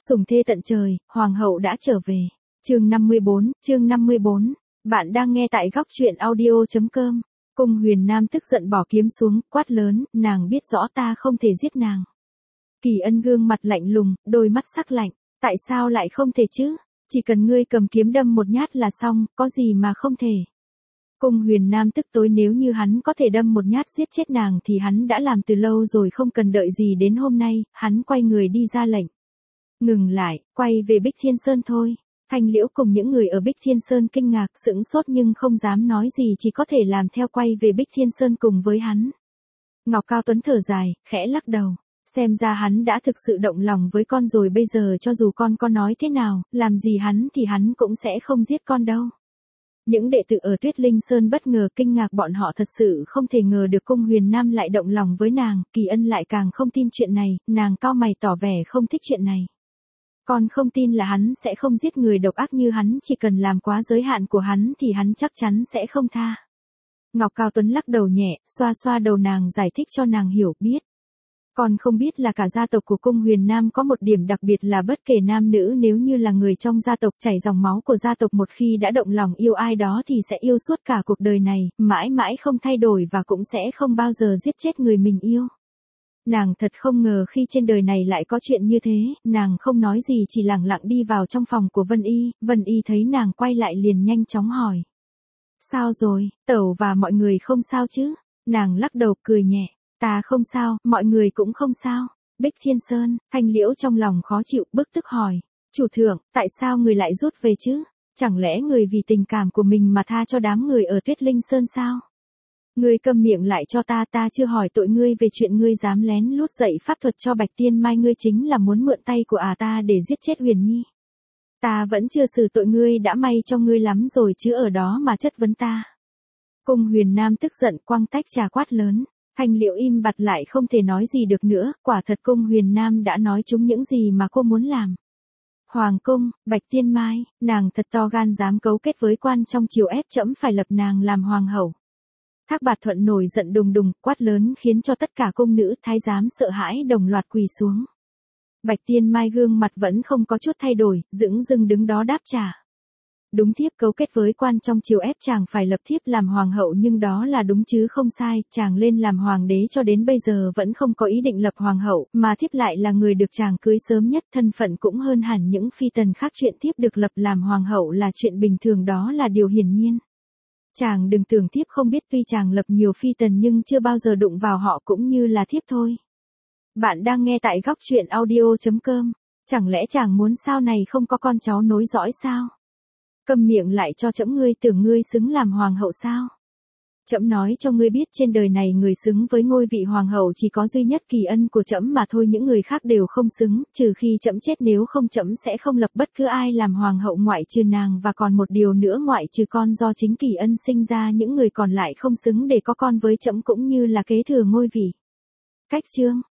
Sủng thê tận trời, hoàng hậu đã trở về. Chương 54. Bạn đang nghe tại góc truyện audio.com. Cung Huyền Nam tức giận bỏ kiếm xuống, quát lớn, nàng biết rõ ta không thể giết nàng. Kỳ Ân gương mặt lạnh lùng, đôi mắt sắc lạnh, tại sao lại không thể chứ? Chỉ cần ngươi cầm kiếm đâm một nhát là xong, có gì mà không thể. Cung Huyền Nam tức tối, nếu như hắn có thể đâm một nhát giết chết nàng thì hắn đã làm từ lâu rồi, không cần đợi gì đến hôm nay. Hắn quay người đi ra lệnh. Ngừng lại, quay về Bích Thiên Sơn thôi. Thanh Liễu cùng những người ở Bích Thiên Sơn kinh ngạc sững sốt nhưng không dám nói gì, chỉ có thể làm theo quay về Bích Thiên Sơn cùng với hắn. Ngọc Cao Tuấn thở dài, khẽ lắc đầu. Xem ra hắn đã thực sự động lòng với con rồi, bây giờ cho dù con có nói thế nào, làm gì hắn thì hắn cũng sẽ không giết con đâu. Những đệ tử ở Tuyết Linh Sơn bất ngờ kinh ngạc, bọn họ thật sự không thể ngờ được Cung Huyền Nam lại động lòng với nàng. Kỳ Ân lại càng không tin chuyện này, nàng cau mày tỏ vẻ không thích chuyện này. Con không tin là hắn sẽ không giết người độc ác như hắn, chỉ cần làm quá giới hạn của hắn thì hắn chắc chắn sẽ không tha. Ngọc Cao Tuấn lắc đầu nhẹ, xoa xoa đầu nàng, giải thích cho nàng hiểu, biết. Con không biết là cả gia tộc của Cung Huyền Nam có một điểm đặc biệt là bất kể nam nữ, nếu như là người trong gia tộc, chảy dòng máu của gia tộc, một khi đã động lòng yêu ai đó thì sẽ yêu suốt cả cuộc đời này, mãi mãi không thay đổi và cũng sẽ không bao giờ giết chết người mình yêu. Nàng thật không ngờ khi trên đời này lại có chuyện như thế, nàng không nói gì, chỉ lặng lặng đi vào trong phòng của Vân Y thấy nàng quay lại liền nhanh chóng hỏi. Sao rồi, tẩu và mọi người không sao chứ? Nàng lắc đầu cười nhẹ, ta không sao, mọi người cũng không sao. Bích Thiên Sơn, Thanh Liễu trong lòng khó chịu, bức tức hỏi. Chủ thượng, tại sao người lại rút về chứ? Chẳng lẽ người vì tình cảm của mình mà tha cho đám người ở Tuyết Linh Sơn sao? Ngươi câm miệng lại cho ta chưa hỏi tội ngươi về chuyện ngươi dám lén lút dạy pháp thuật cho Bạch Tiên Mai, ngươi chính là muốn mượn tay của ta để giết chết Huyền Nhi. Ta vẫn chưa xử tội ngươi, đã may cho ngươi lắm rồi chứ ở đó mà chất vấn ta. Cung Huyền Nam tức giận quăng tách trà quát lớn. Thanh Liễu im bặt lại không thể nói gì được nữa, quả thật Cung Huyền Nam đã nói trúng những gì mà cô muốn làm. Hoàng cung, Bạch Tiên Mai, nàng thật to gan dám cấu kết với quan trong triều ép trẫm phải lập nàng làm hoàng hậu. Thác Bạt Thuận nổi giận đùng đùng, quát lớn khiến cho tất cả cung nữ thái giám sợ hãi đồng loạt quỳ xuống. Bạch Tiên Mai gương mặt vẫn không có chút thay đổi, dửng dưng đứng đó đáp trả. Đúng, thiếp cấu kết với quan trong triều ép chàng phải lập thiếp làm hoàng hậu, nhưng đó là đúng chứ không sai, chàng lên làm hoàng đế cho đến bây giờ vẫn không có ý định lập hoàng hậu, mà thiếp lại là người được chàng cưới sớm nhất, thân phận cũng hơn hẳn những phi tần khác, chuyện thiếp được lập làm hoàng hậu là chuyện bình thường, đó là điều hiển nhiên. Chàng đừng tưởng thiếp không biết, tuy chàng lập nhiều phi tần nhưng chưa bao giờ đụng vào họ, cũng như là thiếp thôi. Bạn đang nghe tại góc truyện audio.com. Chẳng lẽ chàng muốn sau này không có con cháu nối dõi sao? Câm miệng lại cho trẫm, ngươi tưởng ngươi xứng làm hoàng hậu sao? Trẫm nói cho ngươi biết, trên đời này người xứng với ngôi vị hoàng hậu chỉ có duy nhất Kỳ Ân của trẫm mà thôi, những người khác đều không xứng, trừ khi trẫm chết, nếu không trẫm sẽ không lập bất cứ ai làm hoàng hậu ngoại trừ nàng, và còn một điều nữa, ngoại trừ con do chính Kỳ Ân sinh ra, những người còn lại không xứng để có con với trẫm cũng như là kế thừa ngôi vị. Cách chương